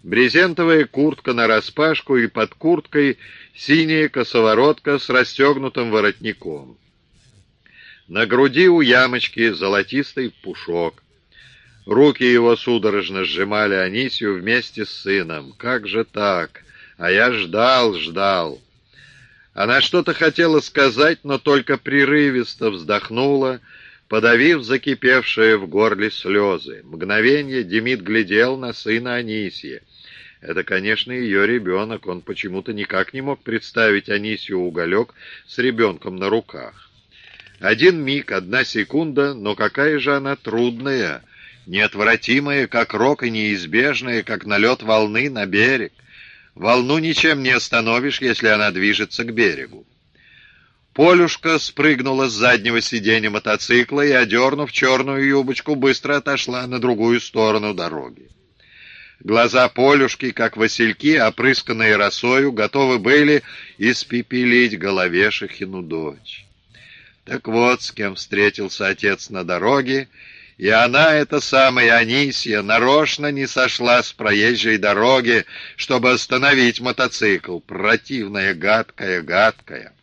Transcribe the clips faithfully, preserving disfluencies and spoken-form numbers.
Брезентовая куртка нараспашку и под курткой синяя косоворотка с расстегнутым воротником. На груди у ямочки золотистый пушок. Руки его судорожно сжимали Анисью вместе с сыном. Как же так? А я ждал, ждал. Она что-то хотела сказать, но только прерывисто вздохнула, подавив закипевшие в горле слезы. Мгновенье Демид глядел на сына Анисьи. Это, конечно, ее ребенок. Он почему-то никак не мог представить Анисью Уголек с ребенком на руках. Один миг, одна секунда, но какая же она трудная, неотвратимая, как рок, и неизбежная, как налет волны на берег. Волну ничем не остановишь, если она движется к берегу. Полюшка спрыгнула с заднего сиденья мотоцикла и, одернув черную юбочку, быстро отошла на другую сторону дороги. Глаза Полюшки, как васильки, опрысканные росою, готовы были испепелить Головешихину дочь. Так вот, с кем встретился отец на дороге, и она, эта самая Анисья, нарочно не сошла с проезжей дороги, чтобы остановить мотоцикл. Противная, гадкая, гадкая.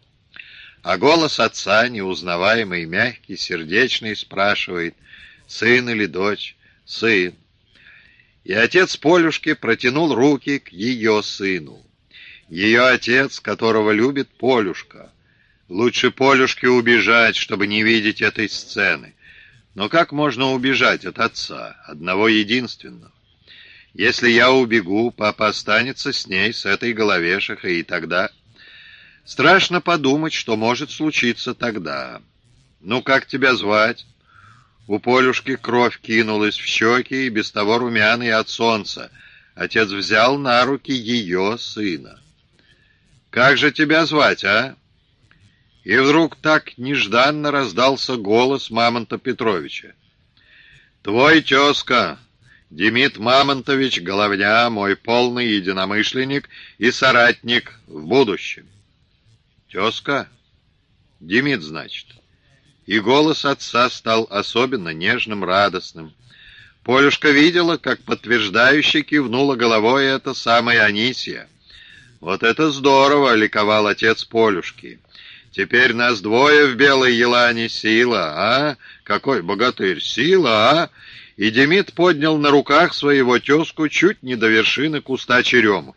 А голос отца, неузнаваемый, мягкий, сердечный, спрашивает: сын или дочь? Сын. И отец Полюшки протянул руки к ее сыну. Ее отец, которого любит Полюшка. Лучше Полюшке убежать, чтобы не видеть этой сцены. Но как можно убежать от отца, одного единственного? Если я убегу, папа останется с ней, с этой Головешихой, и тогда... Страшно подумать, что может случиться тогда. Ну, как тебя звать? У Полюшки кровь кинулась в щеки, и без того румяные от солнца. Отец взял на руки ее сына. «Как же тебя звать, а?» И вдруг так нежданно раздался голос Мамонта Петровича. «Твой тезка, Демид Мамонтович Головня, мой полный единомышленник и соратник в будущем». «Тезка? Демид, значит». И голос отца стал особенно нежным, радостным. Полюшка видела, как подтверждающе кивнула головой эта самая Анисья. «Вот это здорово!» — ликовал отец Полюшки. «Теперь нас двое в белой елане, сила, а? Какой богатырь, сила, а?» И Демид поднял на руках своего тезку чуть не до вершины куста черемухи.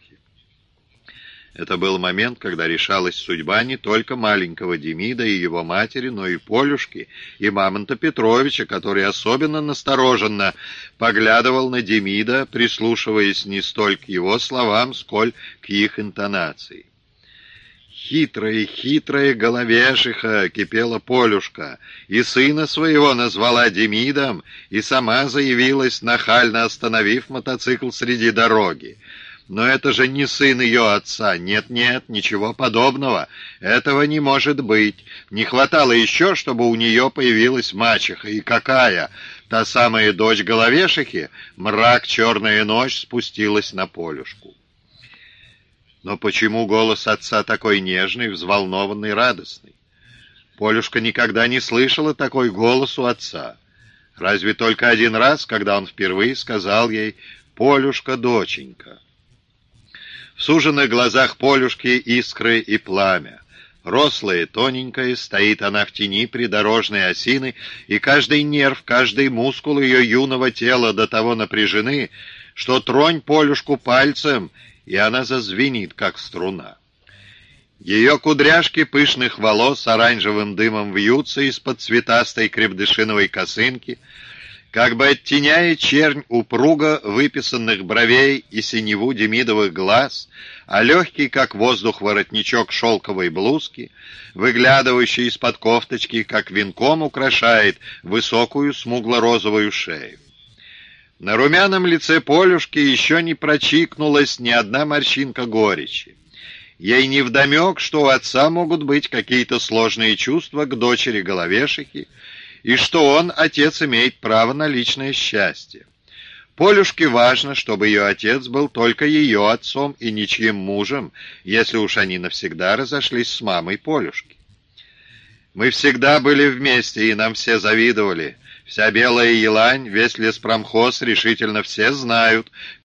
Это был момент, когда решалась судьба не только маленького Демида и его матери, но и Полюшки, и Мамонта Петровича, который особенно настороженно поглядывал на Демида, прислушиваясь не столь к его словам, сколь к их интонации. «Хитрая, хитрая Головешиха!» — кипела Полюшка, и сына своего назвала Демидом, и сама заявилась, нахально остановив мотоцикл среди дороги. Но это же не сын ее отца. Нет-нет, ничего подобного. Этого не может быть. Не хватало еще, чтобы у нее появилась мачеха. И какая? Та самая дочь Головешихи? Мрак, черная ночь спустилась на Полюшку. Но почему голос отца такой нежный, взволнованный, радостный? Полюшка никогда не слышала такой голос у отца. Разве только один раз, когда он впервые сказал ей «Полюшка, доченька». В суженных глазах Полюшки искры и пламя. Рослая, тоненькая, стоит она в тени придорожной осины, и каждый нерв, каждый мускул ее юного тела до того напряжены, что тронь Полюшку пальцем, и она зазвенит, как струна. Ее кудряшки пышных волос оранжевым дымом вьются из-под цветастой крепдышиновой косынки, как бы оттеняя чернь упруго выписанных бровей и синеву демидовых глаз, а легкий, как воздух, воротничок шелковой блузки, выглядывающий из-под кофточки, как венком украшает высокую смугло-розовую шею. На румяном лице Полюшки еще не прочикнулась ни одна морщинка горечи. Ей невдомек, что у отца могут быть какие-то сложные чувства к дочери Головешихи, и что он, отец, имеет право на личное счастье. Полюшке важно, чтобы ее отец был только ее отцом и ничьим мужем, если уж они навсегда разошлись с мамой Полюшки. Мы всегда были вместе, и нам все завидовали. Вся белая елань, весь леспромхоз решительно все знают,